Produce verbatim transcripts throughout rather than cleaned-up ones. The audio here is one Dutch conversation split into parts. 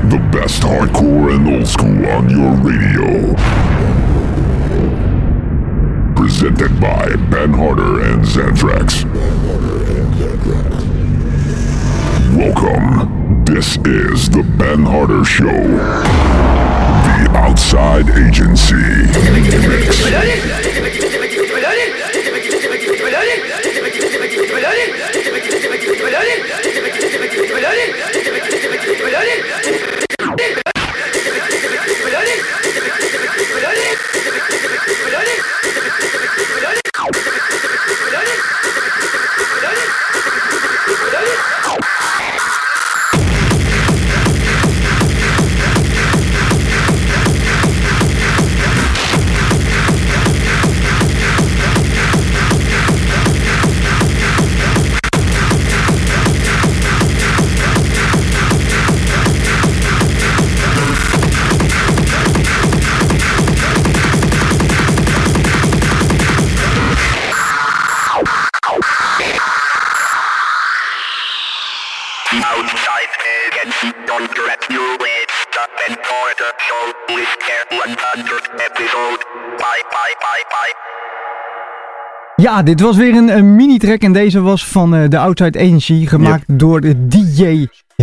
The best hardcore and old school on your radio. Presented by Ben Harder and Xanthrax. Welcome. This is the Ben Harder Show. The Outside Agency. Mix. Ja, dit was weer een, een mini-track en deze was van uh, de Outside Agency, gemaakt yep. door de D J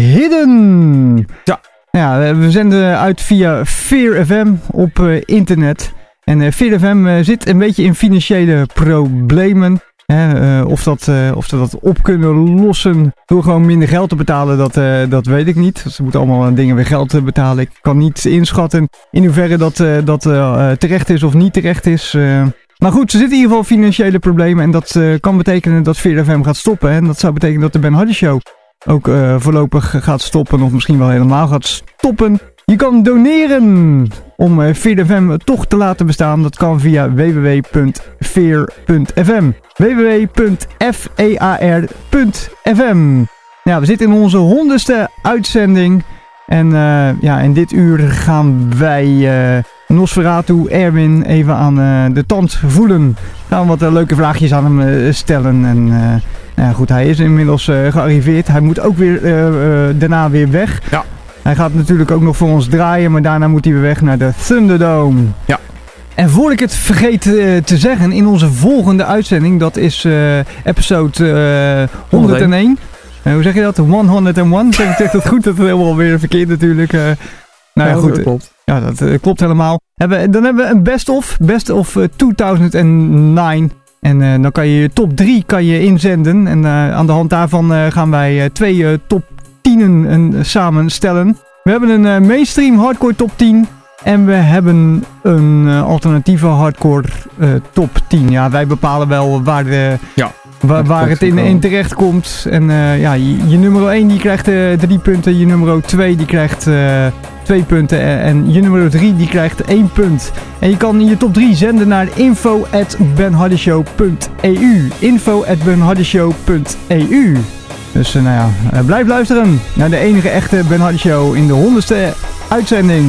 Hidden. Ja. Ja, we zenden uit via Fear F M op uh, internet. En uh, Fear F M uh, zit een beetje in financiële problemen. Hè, uh, of, dat, uh, of ze dat op kunnen lossen door gewoon minder geld te betalen, dat, uh, dat weet ik niet. Ze moeten allemaal dingen weer geld betalen. Ik kan niet inschatten in hoeverre dat, uh, dat uh, terecht is of niet terecht is. Uh, Maar goed, ze zitten in ieder geval financiële problemen en dat uh, kan betekenen dat Fear F M gaat stoppen. En dat zou betekenen dat de Ben Harder Show ook uh, voorlopig gaat stoppen of misschien wel helemaal gaat stoppen. Je kan doneren om uh, Fear F M toch te laten bestaan. Dat kan via w w w punt fear punt f m. w w w punt fear punt f m. Ja, we zitten in onze honderdste uitzending. En uh, ja, in dit uur gaan wij uh, Nosferatu Erwin even aan uh, de tand voelen. Gaan we wat uh, leuke vraagjes aan hem uh, stellen. En uh, nou ja, goed, hij is inmiddels uh, gearriveerd. Hij moet ook weer uh, uh, daarna weer weg. Ja. Hij gaat natuurlijk ook nog voor ons draaien, maar daarna moet hij weer weg naar de Thunderdome. Ja. En voor ik het vergeet uh, te zeggen, in onze volgende uitzending, dat is uh, episode uh, honderdéén. Uh, hoe zeg je dat? honderdéén. Zeg ik dat goed? Dat is helemaal weer verkeerd natuurlijk. Uh, nou ja, ja, goed. Dat klopt. Ja, dat uh, klopt helemaal. Hebben, dan hebben we een best-of. Best-of uh, tweeduizend negen. En uh, dan kan je je top drie kan je inzenden. En uh, aan de hand daarvan uh, gaan wij uh, twee uh, top tienen uh, samenstellen. We hebben een uh, mainstream hardcore top tien. En we hebben een uh, alternatieve hardcore uh, top tien. Ja, wij bepalen wel waar de... Ja. Waar, waar het in, in terecht komt. En uh, ja, je, je nummer één die krijgt uh, drie punten. Je nummer twee die krijgt uh, twee punten. En, en je nummer drie die krijgt één punt. En je kan je top drie zenden naar info at benhardershow punt e u. info at benhardershow punt e u. Dus uh, nou ja, uh, blijf luisteren naar de enige echte Ben Harder Show in de honderdste uitzending.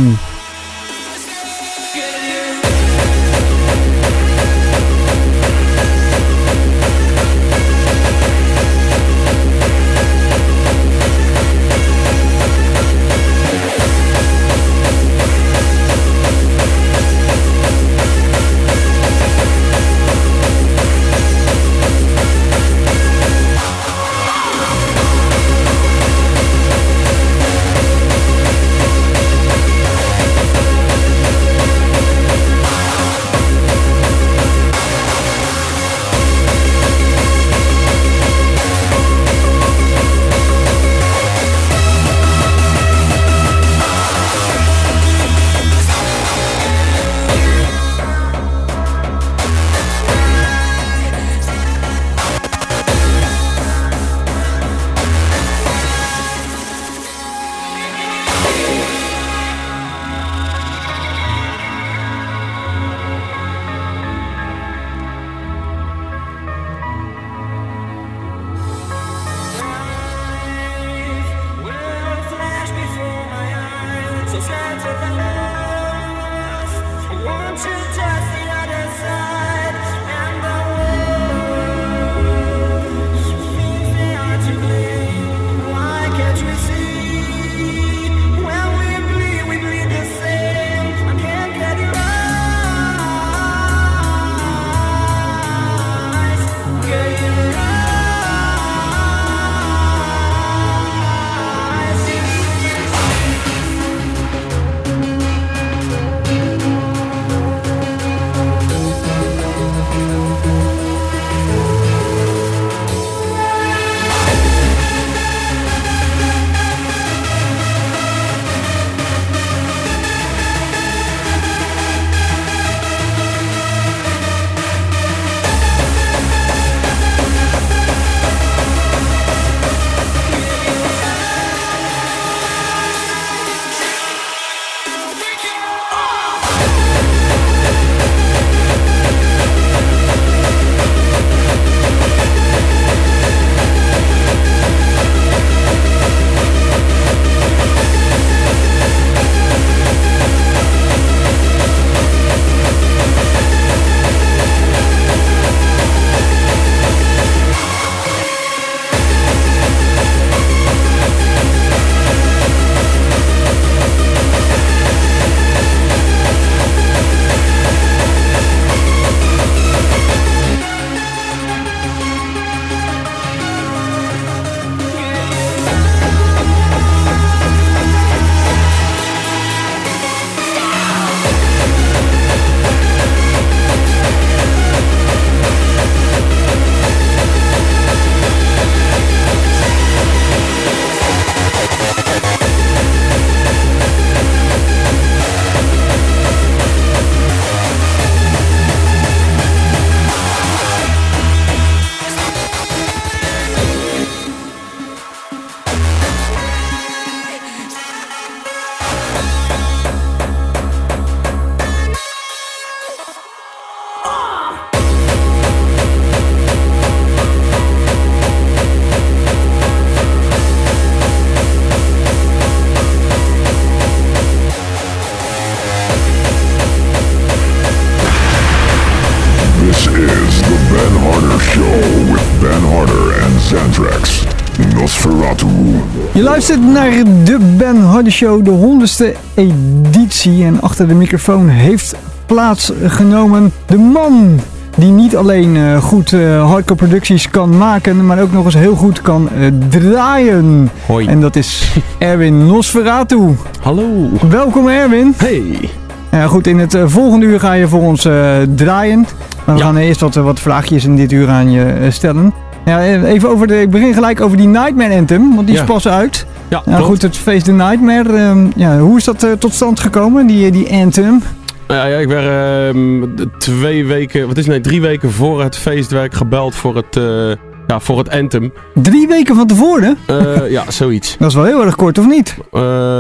This is the Ben Harder Show with Ben Harder and Xantrax. Nosferatu. Je luistert naar de Ben Harder Show, de honderdste editie. En achter de microfoon heeft plaatsgenomen de man die niet alleen uh, goed uh, hardcore producties kan maken, maar ook nog eens heel goed kan uh, draaien. Hoi. En dat is Erwin Nosferatu. Hallo. Welkom Erwin. Hey. Uh, goed, in het uh, volgende uur ga je voor ons uh, draaien. Maar we ja. gaan eerst wat, uh, wat vraagjes in dit uur aan je uh, stellen. Ja, even over de, ik begin gelijk over die Nightmare Anthem, want die ja. is pas uit. Ja, uh, goed, het feest The Nightmare. Uh, ja, hoe is dat uh, tot stand gekomen, die, die Anthem? Ja, ja, ik werd uh, twee weken, wat is het, nee, drie weken voor het feest werd ik gebeld voor het, uh, ja, voor het Anthem. Drie weken van tevoren? Uh, ja, zoiets. Dat is wel heel erg kort, of niet? Uh,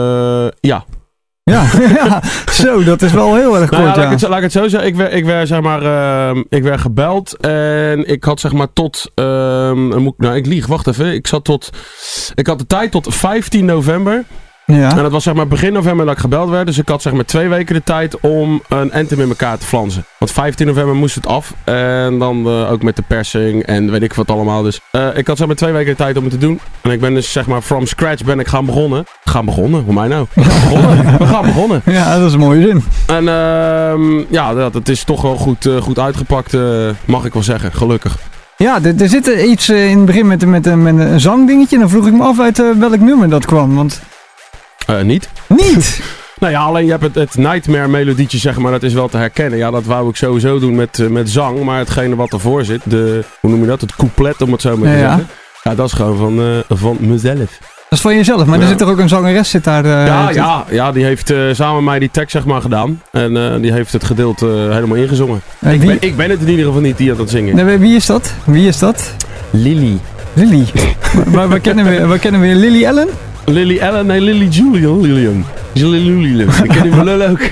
ja. Ja, ja, zo, dat is wel heel erg kort, nou ja, ja. Laat ik het, laat ik het zo zeggen, ik werd, ik werd, zeg maar, uh, ik werd gebeld en ik had zeg maar tot, uh, moet, nou ik lieg, wacht even, ik zat tot, ik had de tijd tot vijftien november. Ja. En dat was zeg maar begin november dat ik gebeld werd. Dus ik had zeg maar twee weken de tijd om een Anthem in elkaar te flansen. Want vijftien november moest het af. En dan uh, ook met de persing en weet ik wat allemaal. Dus uh, ik had zeg maar twee weken de tijd om het te doen. En ik ben dus zeg maar from scratch ben ik gaan begonnen. Gaan begonnen? Hoe mij nou? We gaan begonnen. We gaan begonnen. Ja, dat is een mooie zin. En uh, ja, dat, het is toch wel goed, uh, goed uitgepakt, uh, mag ik wel zeggen. Gelukkig. Ja, er, er zit iets uh, in het begin met, met, met een zangdingetje. Dan vroeg ik me af uit uh, welk nummer dat kwam. Want... Uh, niet. Niet? Nou ja, alleen je hebt het, het Nightmare melodietje, zeg maar, dat is wel te herkennen. Ja, dat wou ik sowieso doen met, uh, met zang, maar hetgene wat ervoor zit, de, hoe noem je dat, het couplet om het zo maar te ja, zeggen. Ja, dat is gewoon van, uh, van mezelf. Dat is van jezelf, maar ja. Er zit er ook een zangeres zit daar. Uh, ja, ja, ja, die heeft uh, samen met mij die tekst zeg maar gedaan. En uh, die heeft het gedeelte uh, helemaal ingezongen. Uh, ik, ben, ik ben het in ieder geval niet die aan het zingen. Nee, wie is dat? Wie is dat? Lily. Lily. waar, waar, kennen we, waar kennen we Lily Allen? Lily Allen, nee, Lily Julian. Lilian. Lily Julian. Ik ken die wel ook.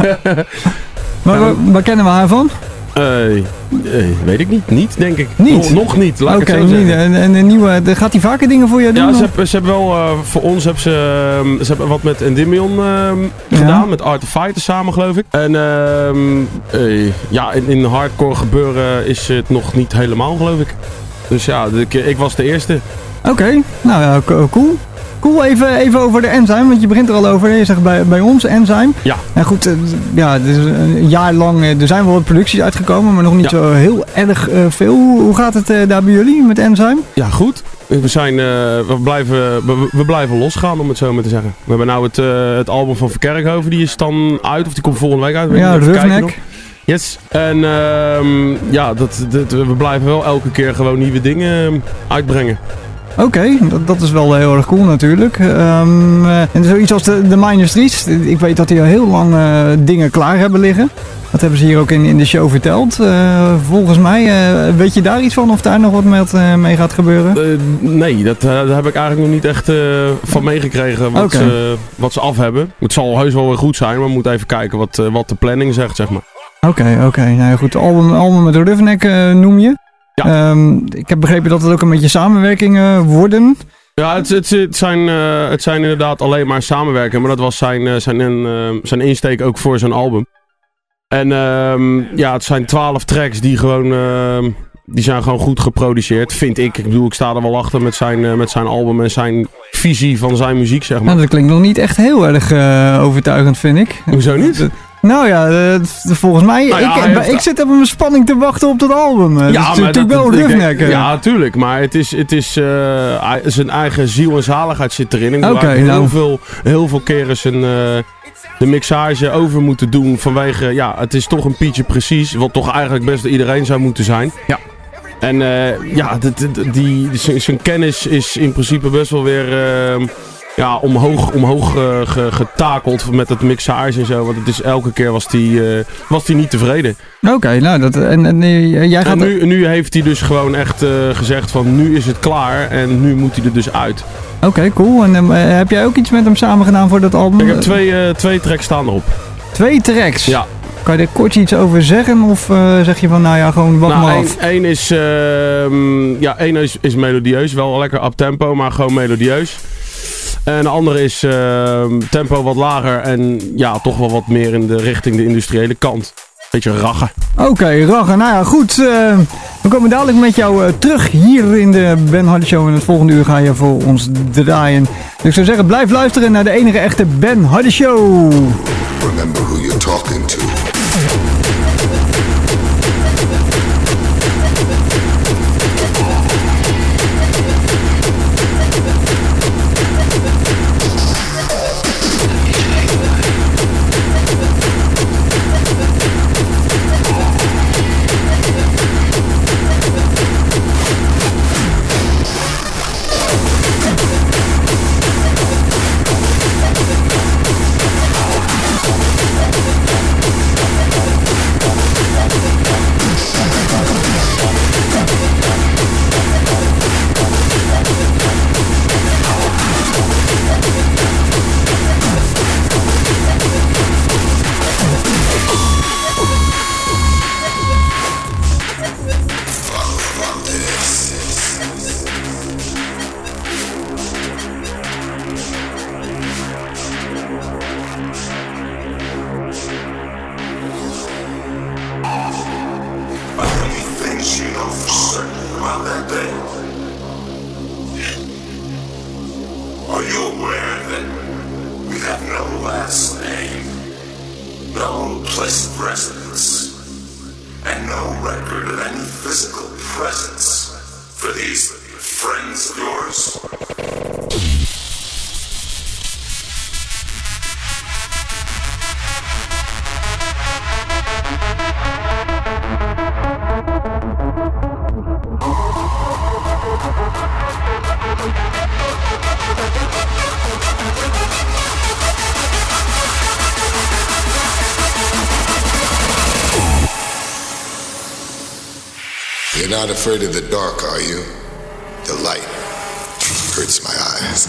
Maar waar, waar kennen we haar van? Uh, uh, weet ik niet. Niet, denk ik. Niet? Nog, nog niet, laat okay, ik het zo zeggen. En, en een nieuwe, gaat hij vaker dingen voor je doen? Ja, ze hebben, ze hebben wel, uh, voor ons hebben ze, uh, ze hebben wat met Endymion uh, ja. gedaan. Met Art of Fighter samen, geloof ik. En uh, uh, ja, in, in hardcore gebeuren is het nog niet helemaal, geloof ik. Dus ja, ik, ik was de eerste. Oké, okay. Nou ja, cool. Cool, even, even over de Enzyme, want je begint er al over. Je zegt bij, bij ons Enzyme. Ja. En goed, ja, dus een jaar lang, er zijn wel wat producties uitgekomen, maar nog niet ja. zo heel erg uh, veel. Hoe, hoe gaat het uh, daar bij jullie met Enzyme? Ja, goed. We, zijn, uh, we, blijven, we, we blijven losgaan, om het zo maar te zeggen. We hebben nou het, uh, het album van Verkerkhoven, die is dan uit, of die komt volgende week uit. Ja, Roughneck. Yes. En uh, ja, dat, dat, we blijven wel elke keer gewoon nieuwe dingen uitbrengen. Oké, okay, dat, dat is wel heel erg cool natuurlijk. Um, uh, en zoiets als de, de Minor Streets. Ik weet dat die al heel lang uh, dingen klaar hebben liggen. Dat hebben ze hier ook in, in de show verteld. Uh, volgens mij, uh, weet je daar iets van of daar nog wat met, uh, mee gaat gebeuren? Uh, nee, dat, uh, daar heb ik eigenlijk nog niet echt uh, van meegekregen wat, okay. ze, wat ze af hebben. Het zal heus wel weer goed zijn, maar we moeten even kijken wat, uh, wat de planning zegt, zeg maar. Oké, okay, oké. Okay. Nou goed, album, album met Roughneck uh, noem je. Ja. Um, ik heb begrepen dat het ook een beetje samenwerkingen worden. Ja, het, het, het, zijn, uh, het zijn inderdaad alleen maar samenwerkingen. Maar dat was zijn, uh, zijn, uh, zijn insteek ook voor zijn album. En uh, ja, het zijn twaalf tracks die gewoon... Uh, die zijn gewoon goed geproduceerd, vind ik. Ik bedoel, ik sta er wel achter met zijn, uh, met zijn album en zijn visie van zijn muziek, zeg maar. Nou, dat klinkt nog niet echt heel erg uh, overtuigend, vind ik. Hoezo niet? Nou ja, uh, volgens mij, nou ja, ik, heeft... ik zit op een spanning te wachten op dat album. Ja, dat is maar natuurlijk wel Roughneck. Ja, natuurlijk. Maar het is, het is uh, zijn eigen ziel en zaligheid zit erin. Ik okay, heb nou. heel, veel, heel veel keren zijn, uh, de mixage over moeten doen vanwege, ja, het is toch een pietje precies. Wat toch eigenlijk best door iedereen zou moeten zijn. Ja. En uh, ja, die, die, die, zijn kennis is in principe best wel weer... Uh, Ja, omhoog, omhoog uh, ge, getakeld met het mixage en zo. Want het is, elke keer was hij uh, was die niet tevreden. Oké, okay, nou, dat, en, en jij gaat... En nu, nu heeft hij dus gewoon echt uh, gezegd van nu is het klaar en nu moet hij er dus uit. Oké, okay, cool. En uh, heb jij ook iets met hem samen gedaan voor dat album? Ik heb twee, uh, twee tracks staan erop. Twee tracks? Ja. Kan je er kort iets over zeggen? Of uh, zeg je van, nou ja, gewoon wacht nou, maar één, af? Eén is, uh, ja, één is, is melodieus. Wel lekker up tempo, maar gewoon melodieus. En de andere is uh, tempo wat lager en ja, toch wel wat meer in de richting de industriële kant. Beetje raggen. Oké, okay, raggen. Nou ja, goed. Uh, we komen dadelijk met jou uh, terug hier in de Ben Harder Show. En het volgende uur ga je voor ons draaien. Dus ik zou zeggen, blijf luisteren naar de enige echte Ben Harder Show. Remember who you're talking to. You're not afraid of the dark, are you? The light hurts my eyes.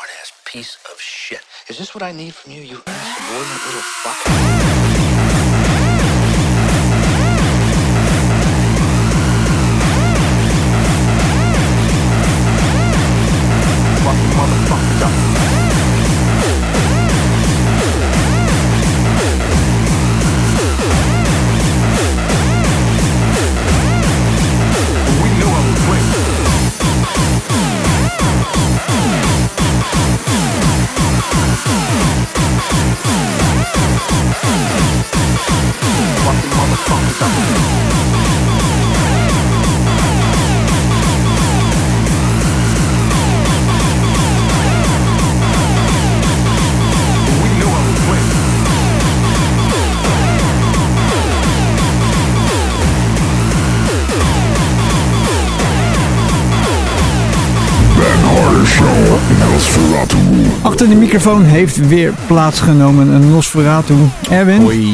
smart-ass piece of shit. Is this what I need from you, you insubordinate little fuck? Motherfuckers up. We knew I was quick. Fucking motherfuckers up. Nosferatu. Achter de microfoon heeft weer plaatsgenomen een Nosferatu. Erwin. Hoi.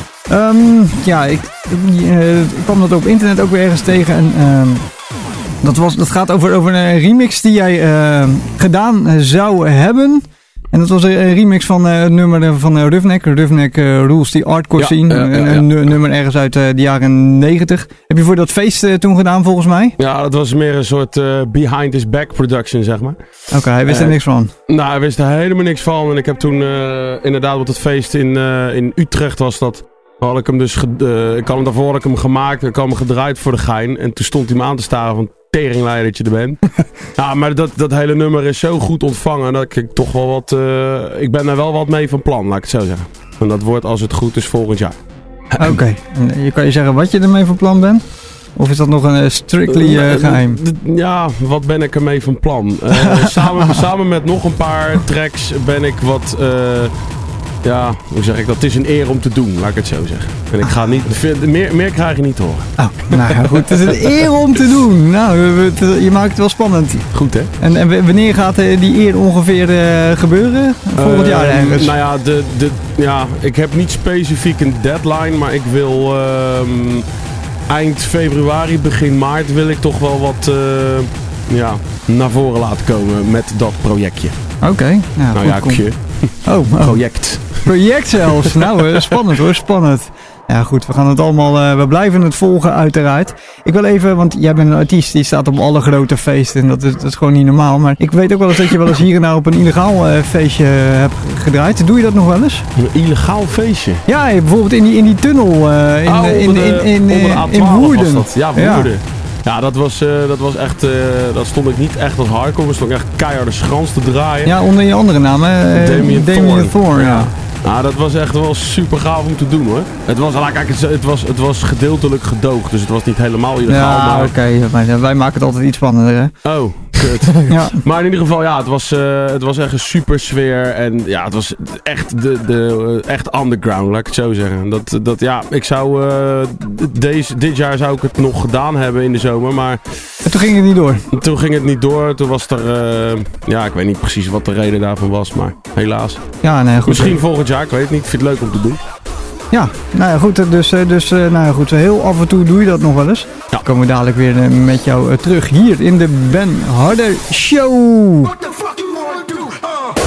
Um, ja, ik, uh, ik kwam dat op internet ook weer ergens tegen. En, uh, dat, was, dat gaat over, over een remix die jij uh, gedaan zou hebben. En dat was een remix van uh, het nummer van uh, Roughneck. Roughneck uh, Rules the Hardcore ja, Scene. ja, ja, ja. Een, een nummer ergens uit uh, de jaren negentig. Heb je voor dat feest uh, toen gedaan volgens mij? Ja, dat was meer een soort uh, behind his back production, zeg maar. Oké, okay, hij wist er uh, niks van. Nou, hij wist er helemaal niks van. En ik heb toen uh, inderdaad op het feest in, uh, in Utrecht was dat. Had ik hem dus, uh, ik had hem daarvoor had ik hem gemaakt. Ik had hem gedraaid voor de gein. En toen stond hij me aan te staren van teringleider dat je er bent. Ja, maar dat, dat hele nummer is zo goed ontvangen dat ik toch wel wat... Uh, ik ben er wel wat mee van plan, laat ik het zo zeggen. En dat wordt als het goed is volgend jaar. Oké. Okay. Je kan je zeggen wat je ermee van plan bent? Of is dat nog een uh, strictly uh, geheim? Ja, wat ben ik ermee van plan? Uh, samen, samen met nog een paar tracks ben ik wat... Uh, Ja, hoe zeg ik dat? Het is een eer om te doen, laat ik het zo zeggen. En ik ga niet... Meer, meer krijg je niet te horen. Oh, nou ja, goed. Het is een eer om te doen. Nou, je maakt het wel spannend. Goed, hè? En, en wanneer gaat die eer ongeveer uh, gebeuren? Volgend uh, jaar ergens? Nou ja, de, de, ja, ik heb niet specifiek een deadline, maar ik wil... Uh, eind februari, begin maart wil ik toch wel wat... Uh, ja, naar voren laten komen met dat projectje. Oké. Okay, nou, nou ja, kje. Oh, oh. Project. Project zelfs. Nou, spannend hoor, spannend. Ja goed, we gaan het allemaal, uh, we blijven het volgen uiteraard. Ik wil even, want jij bent een artiest die staat op alle grote feesten en dat is, dat is gewoon niet normaal. Maar ik weet ook wel eens dat je wel eens hier en daar op een illegaal uh, feestje hebt gedraaid. Doe je dat nog wel eens? Een illegaal feestje? Ja, bijvoorbeeld in die, in die tunnel uh, in, oh, in, in, in, in, in Woerden. Was dat. Ja, Woerden. Ja. Ja, dat was, uh, dat was echt, uh, dat stond ik niet echt als hardcore, maar stond ik echt keiharde schrans te draaien. Ja, onder je andere naam, hè? Damien, Damien Thorn. Thorn, ja. ja. Nou, dat was echt wel super gaaf om te doen hoor. Het was, kijk, het was, het was gedeeltelijk gedoogd, dus het was niet helemaal illegaal. Ja, maar... oké, okay. Wij maken het altijd iets spannender, hè? Oh, kut. Ja. Maar in ieder geval, ja, het was, uh, het was echt een super sfeer en ja, het was echt, de, de, uh, echt underground, laat ik het zo zeggen. Dat, dat, ja, ik zou, uh, deze, dit jaar zou ik het nog gedaan hebben in de zomer, maar... En toen ging het niet door? Toen ging het niet door, toen was er, uh, ja, ik weet niet precies wat de reden daarvan was, maar helaas. Ja, nee, goed. Misschien volgend jaar, ik weet het niet, ik vind het leuk om te doen. Ja, nou ja, goed, dus, dus nou ja, goed, heel af en toe doe je dat nog wel eens. Ja. Dan komen we dadelijk weer met jou terug hier in de Ben Harder Show. What the fuck you wanna do? Uh.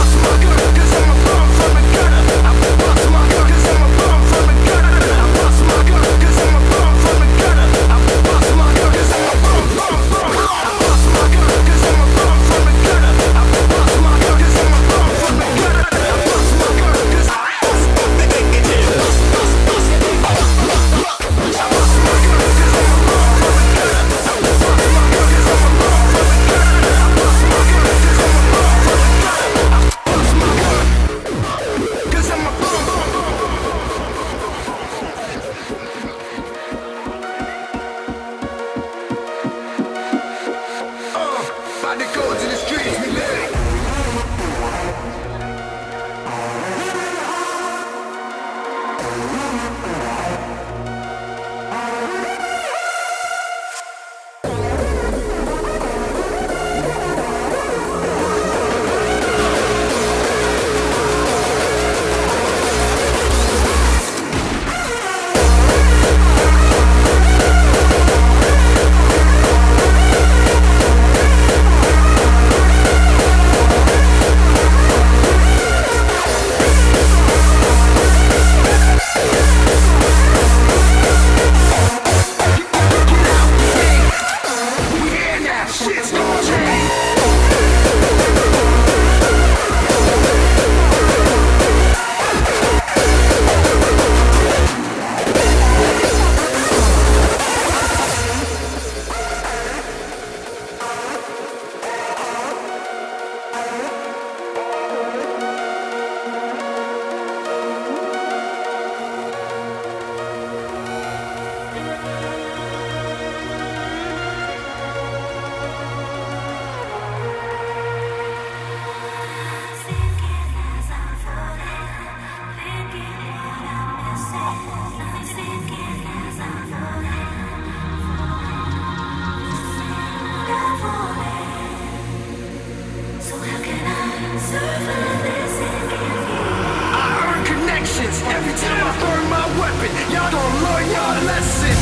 till I burn my weapon. Y'all gon' learn your lesson.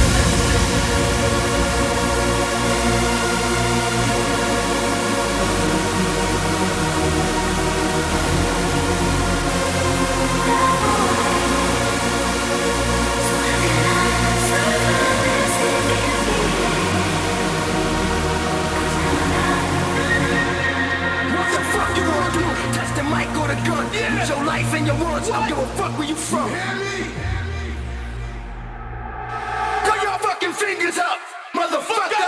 Touch the mic or the gun. Yeah. Use your life and your words. I don't give a fuck where you from. Throw your fucking fingers up, motherfucker.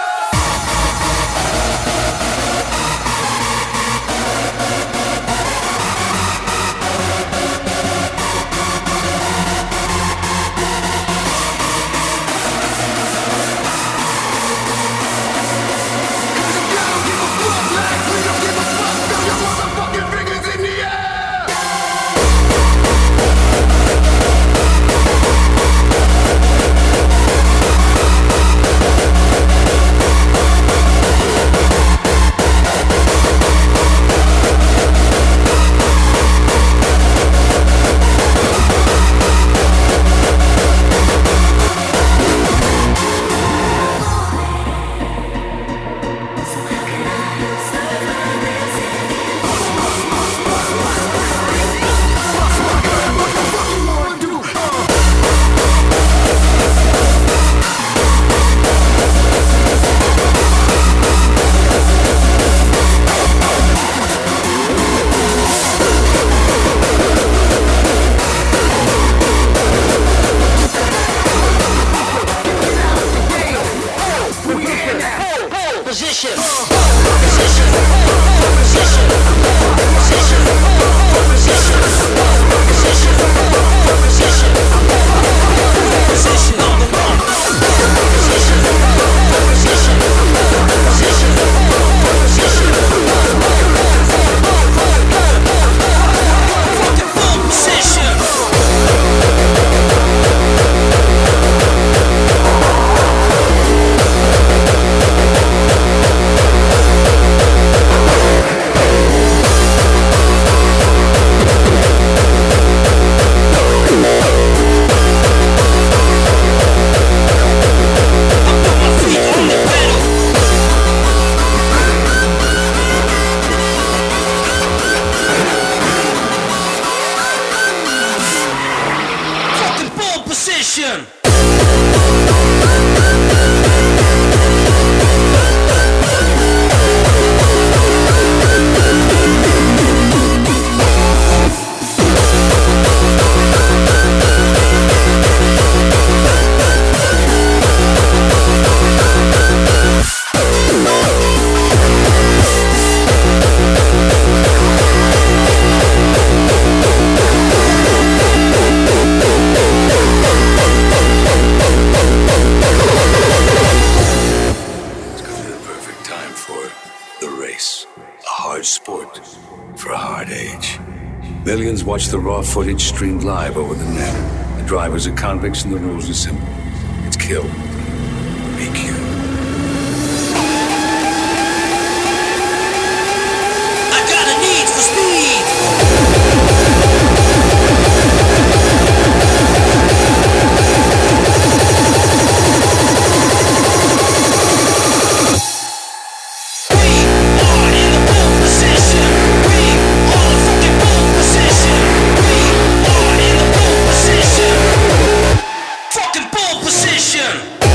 Millions watch the raw footage streamed live over the net. The drivers are convicts and the rules are simple. It's kill. Be killed. I got a need for speed! Fucking pole position!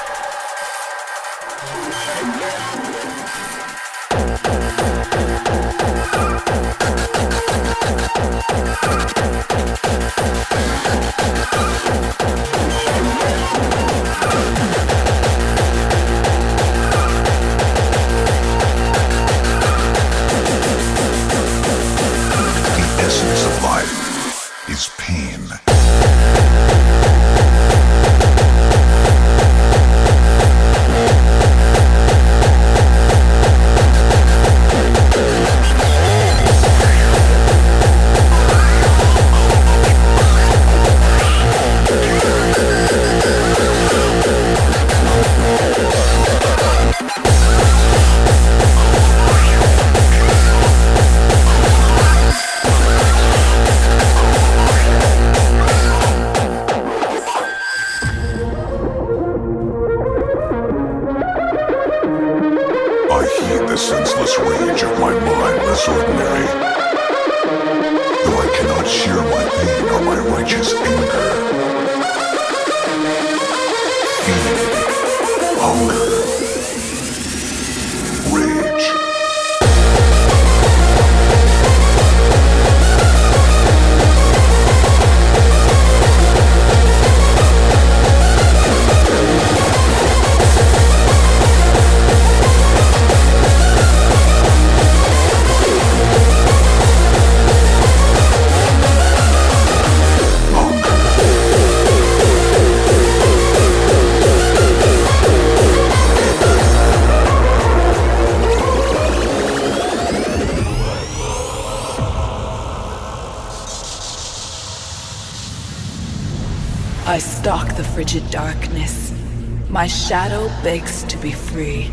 I stalk the frigid darkness. My shadow begs to be free.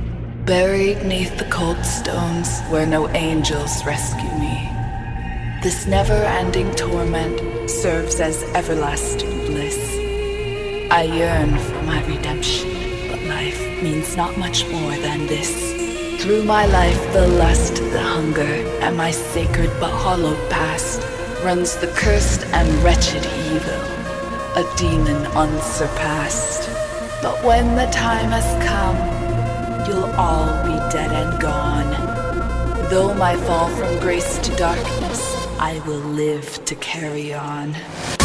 Buried neath the cold stones where no angels rescue me. This never-ending torment serves as everlasting bliss. I yearn for my redemption, but life means not much more than this. Through my life, the lust, the hunger, and my sacred but hollow past runs the cursed and wretched evil, a demon unsurpassed. But when the time has come, you'll all be dead and gone. Though my fall from grace to darkness, I will live to carry on.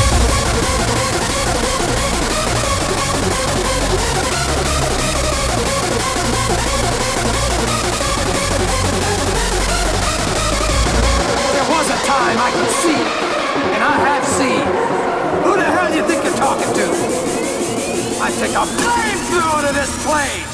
There was a time I could see, and I have seen. Who the hell do you think you're talking to? I take a flamethrower to this place!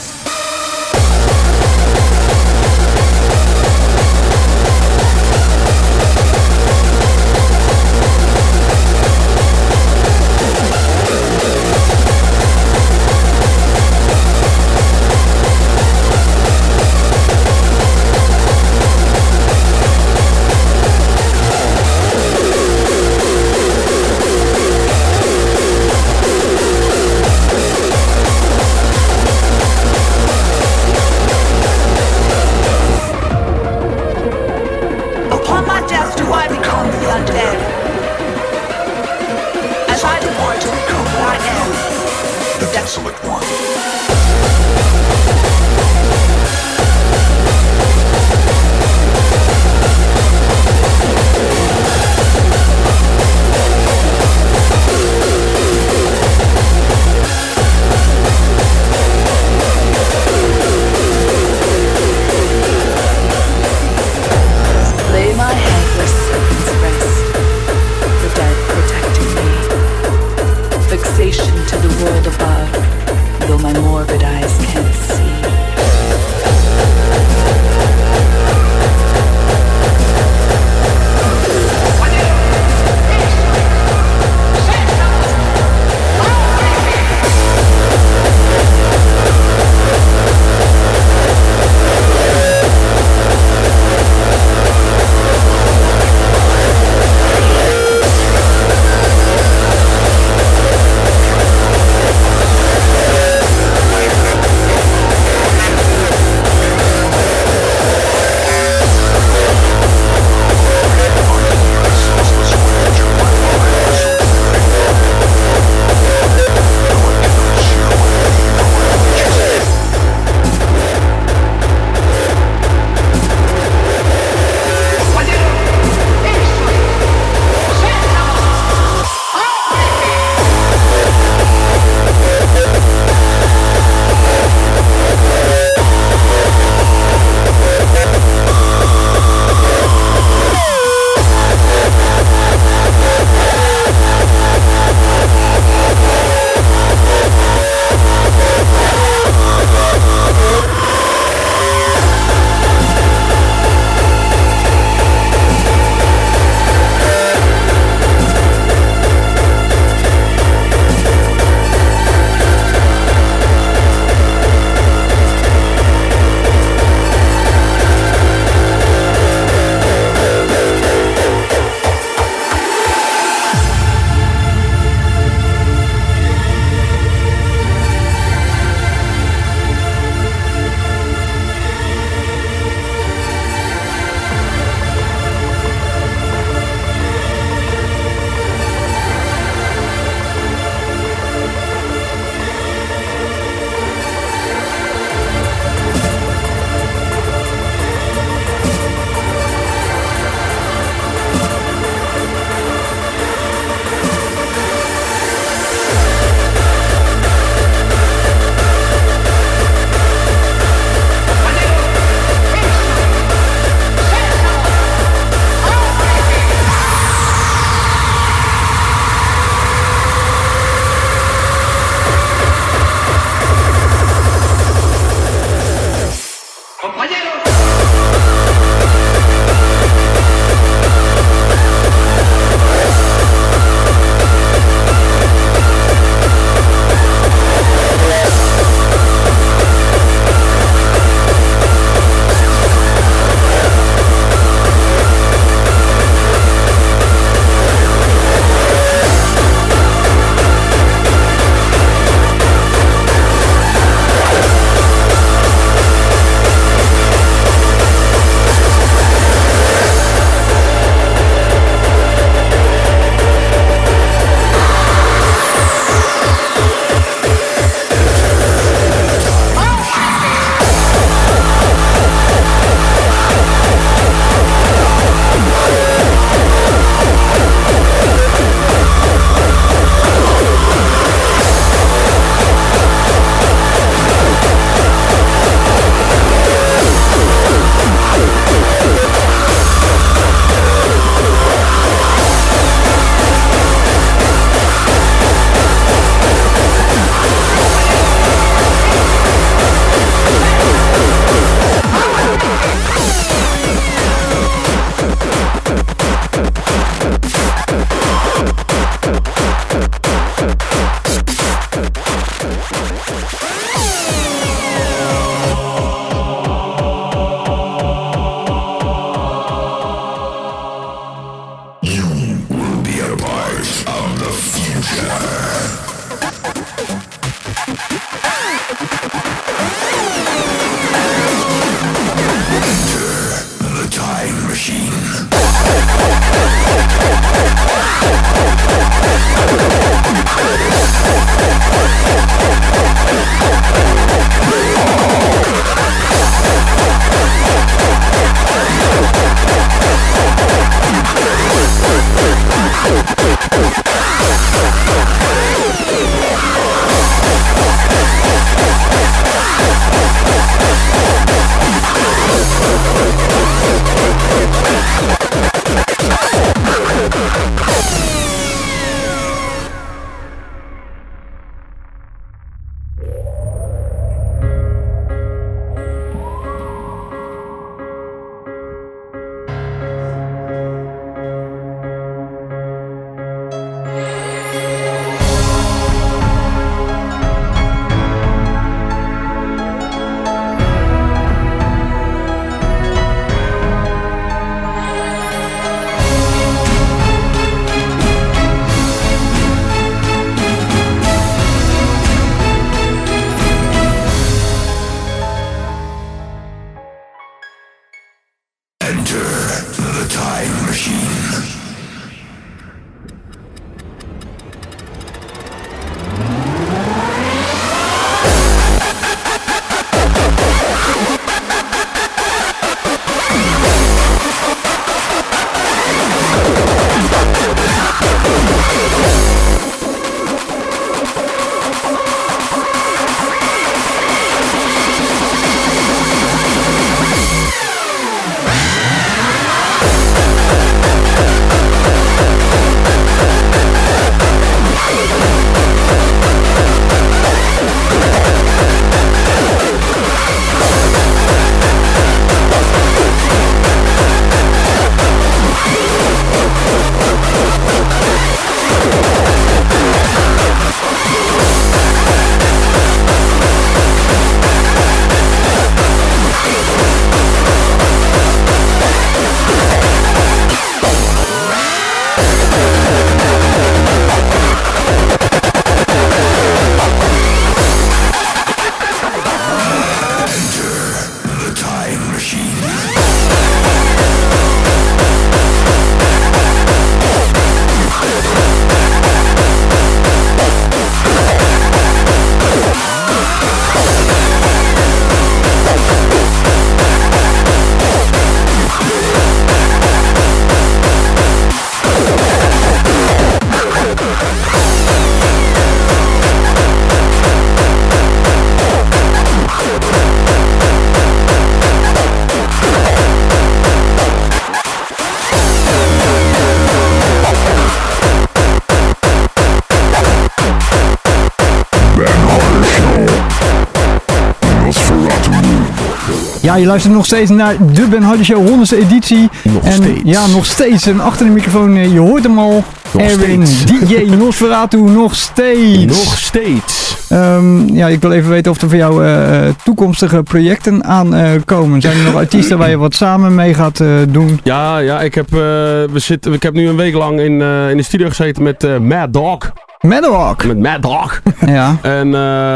Ja, je luistert nog steeds naar de Ben Hardy Show, honderdste editie. Nog en, steeds. Ja, nog steeds. En achter de microfoon, je hoort hem al. Nog Erwin, steeds. D J Nosferatu, nog steeds. Nog steeds. Um, ja, ik wil even weten of er voor jou uh, toekomstige projecten aankomen. Uh, Zijn er nog artiesten waar je wat samen mee gaat uh, doen? Ja, ja ik, heb, uh, we zitten, ik heb nu een week lang in, uh, in de studio gezeten met uh, Mad Dog. Madrock. Met Mad Dog. Ja. En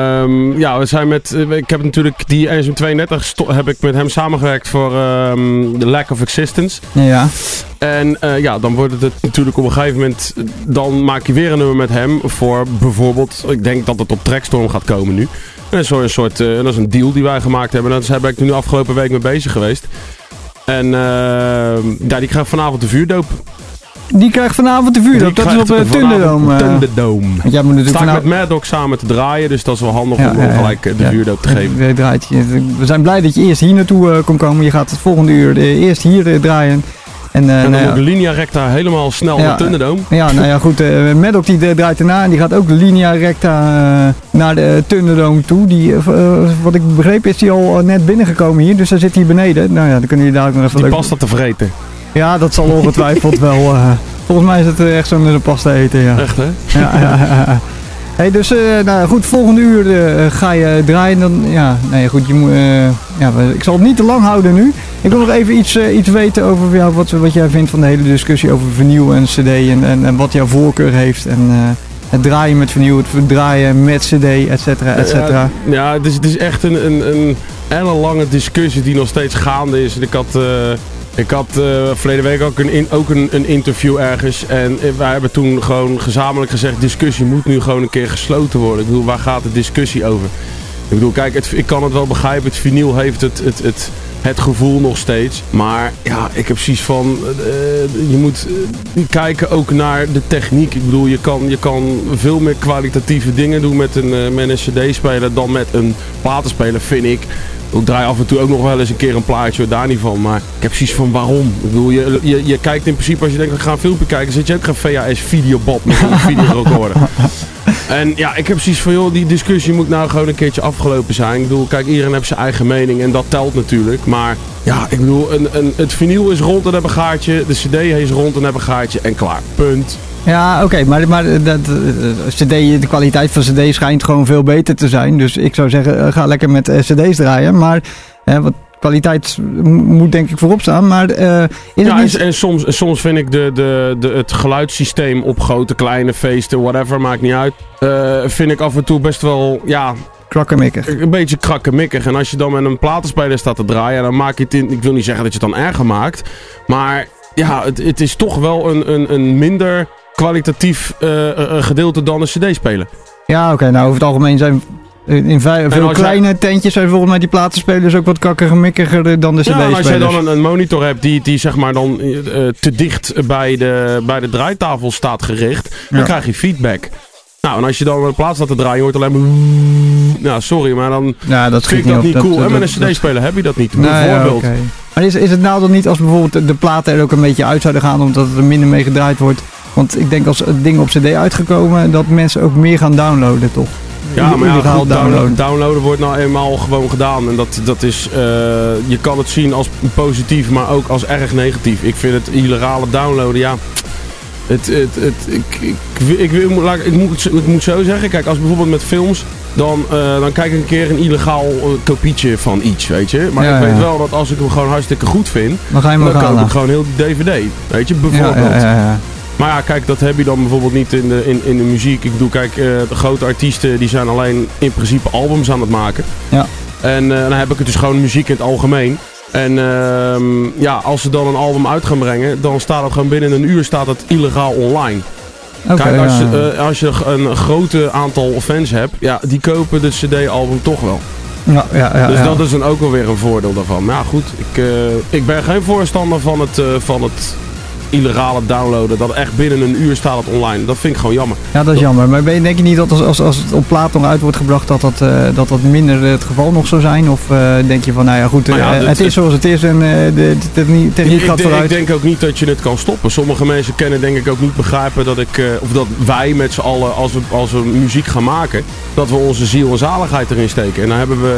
uh, ja, we zijn met... Ik heb natuurlijk die N S M tweeëndertig sto- heb ik met hem samengewerkt voor um, The Lack of Existence. Ja. En uh, ja, dan wordt het natuurlijk op een gegeven moment... Dan maak je weer een nummer met hem voor bijvoorbeeld... Ik denk dat het op Trackstorm gaat komen nu. En dat is een soort... Uh, dat is een deal die wij gemaakt hebben. En daar ben ik nu afgelopen week mee bezig geweest. En uh, ja, die krijgt vanavond de vuurdoop. Die krijgt vanavond de vuurdoop. Dat is op uh, Thunderdome. Uh, Thunderdome. Jij moet natuurlijk Sta ik vanavond... met Mad Dog samen te draaien, dus dat is wel handig Ja, om ja, ja. gelijk uh, de Ja. vuurdoop te geven. We, draait, we zijn blij dat je eerst hier naartoe uh, kon komen. Je gaat het volgende uur uh, eerst hier uh, draaien. En, uh, En dan nou ja, ook de linea recta helemaal snel Ja. naar Thunderdome. Ja, nou ja, goed. Uh, Maddock die uh, draait erna en die gaat ook de linea recta uh, naar de uh, Thunderdome toe. Die, uh, uh, wat ik begreep is die al uh, net binnengekomen hier, dus hij zit hier beneden. Nou ja, dan kunnen jullie daar ook nog even Die leuk... pasta te vreten. Ja, dat zal ongetwijfeld wel... Uh, volgens mij is het uh, echt zo'n uh, pasta eten, ja. Echt, hè? Ja, ja, ja, ja. Hey, dus uh, nou goed, volgende uur uh, ga je draaien. Dan, ja, nee, goed, je moet, uh, ja, ik zal het niet te lang houden nu. Ik wil nog even iets, uh, iets weten over jou, wat, wat jij vindt van de hele discussie over vinyl en cd en, en, en wat jouw voorkeur heeft. En uh, het draaien met vinyl, het draaien met cd, et cetera, et cetera. Ja, ja het, is, het is echt een, een, een ellenlange discussie die nog steeds gaande is. Ik had... Uh, Ik had uh, verleden week ook, een, in, ook een, een interview ergens en wij hebben toen gewoon gezamenlijk gezegd, discussie moet nu gewoon een keer gesloten worden. Ik bedoel, waar gaat de discussie over? Ik bedoel, kijk, het, ik kan het wel begrijpen, het vinyl heeft het, het, het, het gevoel nog steeds. Maar ja, ik heb precies van, uh, je moet uh, kijken ook naar de techniek. Ik bedoel, je kan, je kan veel meer kwalitatieve dingen doen met een, uh, met een cd-speler dan met een platenspeler, vind ik. Ik draai af en toe ook nog wel eens een keer een plaatje, daar niet van. Maar ik heb precies van waarom. Ik bedoel, je, je, je kijkt in principe, als je denkt, ik ga een filmpje kijken, zit je ook geen V H S-videobad met een videorecorder. En ja, ik heb precies van, joh, die discussie moet nou gewoon een keertje afgelopen zijn. Ik bedoel, kijk, iedereen heeft zijn eigen mening en dat telt natuurlijk. Maar ja, ik bedoel, een, een, het vinyl is rond en hebben een gaatje, de cd is rond en hebben een gaatje en klaar. Punt. Ja, oké, okay, maar, maar dat, C D, de kwaliteit van cd schijnt gewoon veel beter te zijn. Dus ik zou zeggen, ga lekker met uh, cd's draaien. Maar uh, wat kwaliteit moet denk ik voorop staan. Maar uh, is ja, het niet... en, en, soms, en soms vind ik de, de, de, het geluidssysteem op grote, kleine feesten, whatever, maakt niet uit. Uh, vind ik af en toe best wel, ja... krakkemikkig. Een beetje krakkemikkig. En als je dan met een platenspeler staat te draaien, dan maak je het in... Ik wil niet zeggen dat je het dan erger maakt. Maar ja, het, het is toch wel een, een, een minder kwalitatief uh, uh, gedeelte dan een cd-speler. Ja, oké. Okay, nou, over het algemeen zijn in veel, veel kleine jij... tentjes zijn volgens mij die platenspelers ook wat kakkergemikkiger dan de cd-spelers. Ja, als jij dan een, een monitor hebt die, die zeg maar dan uh, te dicht bij de, bij de draaitafel staat gericht, dan ja. krijg je feedback. Nou, en als je dan een plaat staat te draaien, hoort alleen maar... Nou, sorry, maar dan ja, dat vind ik dat niet op. cool. Dat, en met dat, een cd-speler heb je dat niet, nou, bijvoorbeeld. Ja, okay. Maar is, is het nou dan niet als bijvoorbeeld de platen er ook een beetje uit zouden gaan, omdat er minder mee gedraaid wordt? Want ik denk als dingen op cd uitgekomen, dat mensen ook meer gaan downloaden, toch? Ja, maar ja, goed, downloaden. downloaden wordt nou eenmaal gewoon gedaan. En dat, dat is, uh, je kan het zien als positief, maar ook als erg negatief. Ik vind het illegale downloaden, ja... Het, het, het, ik, ik, ik, ik, ik, moet, ik, moet, ik moet zo zeggen, kijk, als bijvoorbeeld met films, dan, uh, dan kijk ik een keer een illegaal uh, kopietje van iets, weet je. Maar ja, ik weet ja. wel dat als ik hem gewoon hartstikke goed vind, dan, ga je dan koop ik gewoon heel die D V D, weet je, bijvoorbeeld. Ja, ja, ja, ja. Maar ja, kijk, dat heb je dan bijvoorbeeld niet in de, in, in de muziek. Ik bedoel, kijk, uh, de grote artiesten die zijn alleen in principe albums aan het maken. Ja. En uh, dan heb ik het dus gewoon muziek in het algemeen. En uh, ja, als ze dan een album uit gaan brengen, dan staat het gewoon binnen een uur staat het illegaal online. Okay, Kijk, als, ja. je, uh, als je een grote aantal fans hebt, ja, die kopen de cd-album toch wel. Ja, ja, ja, dus ja. dat is dan ook wel weer een voordeel daarvan. Maar ja, goed, ik, uh, ik ben geen voorstander van het, uh, van het illegale downloaden. Dat echt binnen een uur staat het online. Dat vind ik gewoon jammer. Ja, dat is jammer. Maar ben je, denk je niet dat als, als, als het op plaat nog uit wordt gebracht dat dat, uh, dat, dat minder het geval nog zou zijn? Of uh, denk je van, nou ja goed, uh, ja, het, het is zoals het is en uh, de techniek, techniek gaat ik, vooruit? Ik denk ook niet dat je het kan stoppen. Sommige mensen kennen denk ik ook niet begrijpen dat ik, uh, of dat wij met z'n allen, als we, als we muziek gaan maken, dat we onze ziel en zaligheid erin steken. En dan hebben we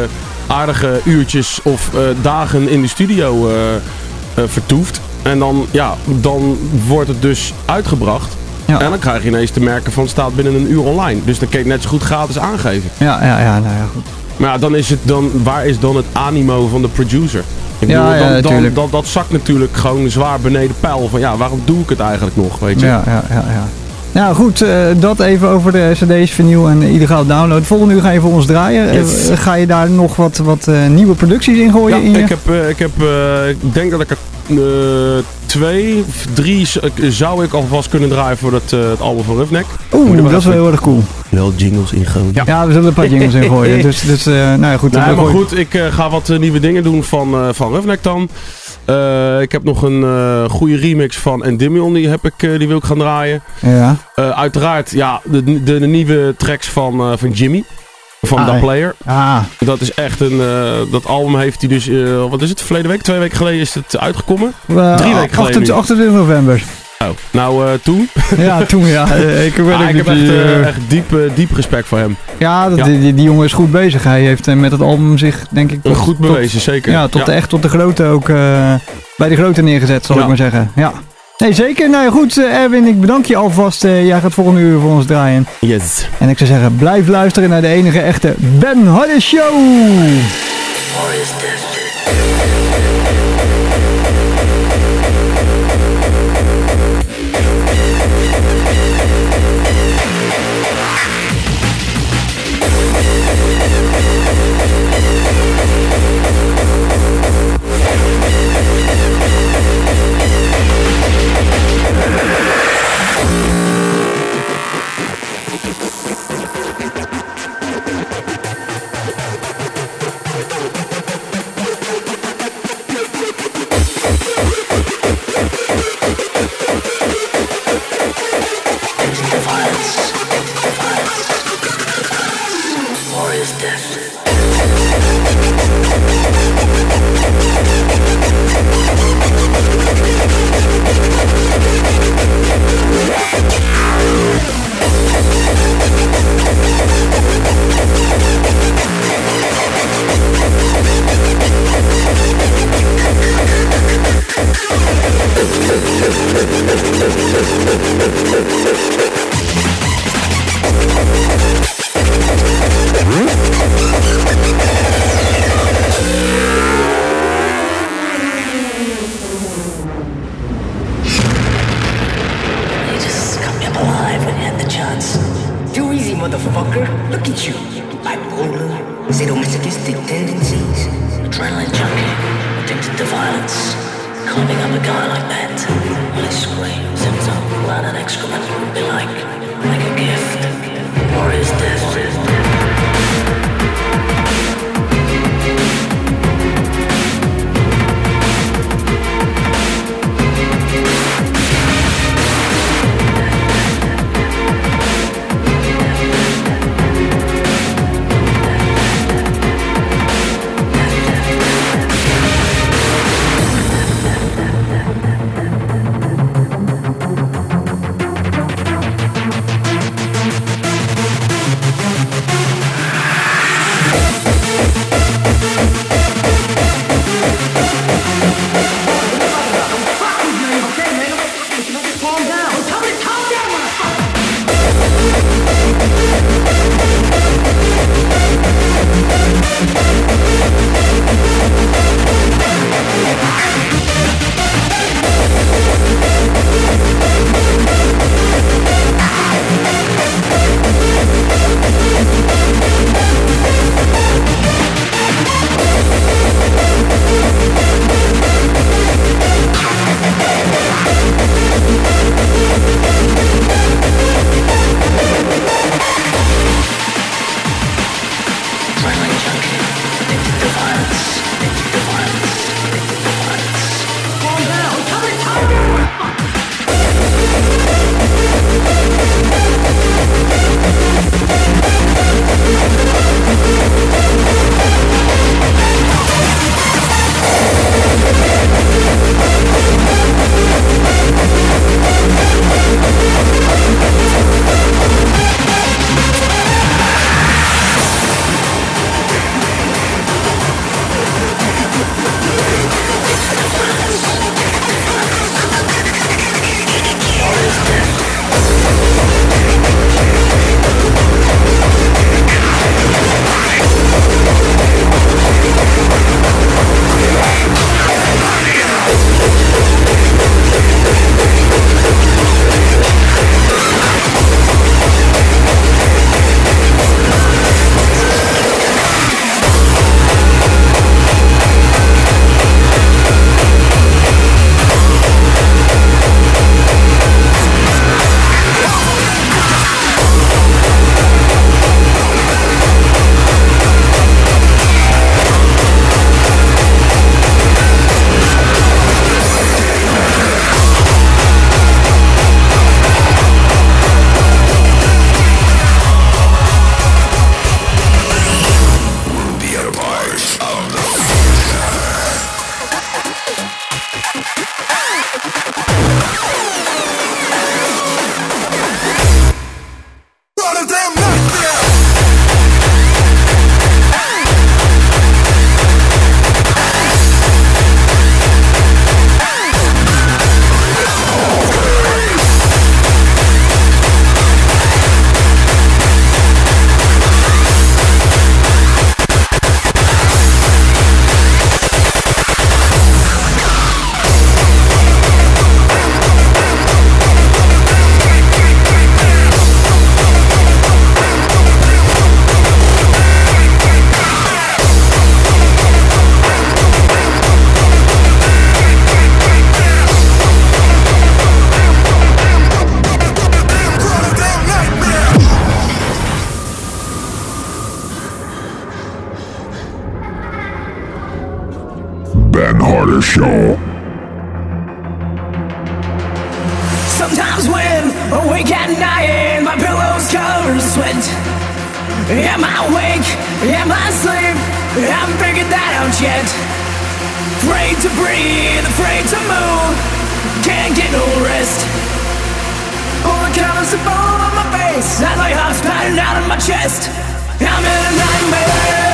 aardige uurtjes of uh, dagen in de studio uh, uh, vertoeft. En dan, ja, dan wordt het dus uitgebracht. Ja. En dan krijg je ineens te merken van het staat binnen een uur online. Dus dan kun je het net zo goed gratis aangeven. Ja, ja, ja, nou ja, goed. Maar ja, dan is het dan, waar is dan het animo van de producer? Ik bedoel, ja, ja, dan, dan, dat, dat zakt natuurlijk gewoon zwaar beneden peil. Van ja, waarom doe ik het eigenlijk nog, weet je? Ja, ja, ja, ja. Nou goed, uh, dat even over de cd's, vinyl en illegaal download. Volgende uur ga je voor ons draaien. Yes. Uh, ga je daar nog wat, wat uh, nieuwe producties in gooien? Ja, in je? ik, heb, uh, ik, heb, uh, ik denk dat ik er uh, twee, drie zou ik alvast kunnen draaien voor het, uh, het album van Roughneck. Oeh, dat is wel heel erg cool. Wel jingles ingooien. Ja. ja, we zullen een paar jingles ingooien. Dus, dus uh, nou ja, goed. Nee, maar gooien. goed, ik uh, ga wat uh, nieuwe dingen doen van, uh, van Roughneck dan. Uh, ik heb nog een uh, goede remix van Endymion, die, heb ik, uh, die wil ik gaan draaien. Ja. Uh, uiteraard, ja, de, de, de nieuwe tracks van, uh, van Jimmy. Van ah, Da Player. Ah. Dat is echt een... Uh, dat album heeft hij dus... Uh, wat is het? Verleden week? Twee weken geleden is het uitgekomen? Uh, Drie weken geleden. achtentwintig november. Oh, nou uh, toen? Ja, toen ja. ik weet ah, ik heb echt, uh, echt diep, uh, diep respect voor hem. Ja, dat, ja. Die, die jongen is goed bezig. Hij heeft uh, met het album zich, denk ik... Tot, goed bewezen, tot, zeker. Ja, tot ja. De, echt tot de grote ook... Uh, bij de grote neergezet, zal ja. ik maar zeggen. Ja. Nee, zeker. Nou ja, goed, uh, Erwin, ik bedank je alvast. Uh, jij gaat volgende uur voor ons draaien. Yes. En ik zou zeggen, blijf luisteren naar de enige echte Ben Harder Show. Or is this? Ben Harder Show. Sometimes when awake at night, my pillow's covered in sweat. Am I awake? Am I asleep? I haven't figured that out yet. Afraid to breathe, afraid to move, can't get no rest. All the colors are all on my face, as my heart's pounding out of my chest. I'm in a nightmare.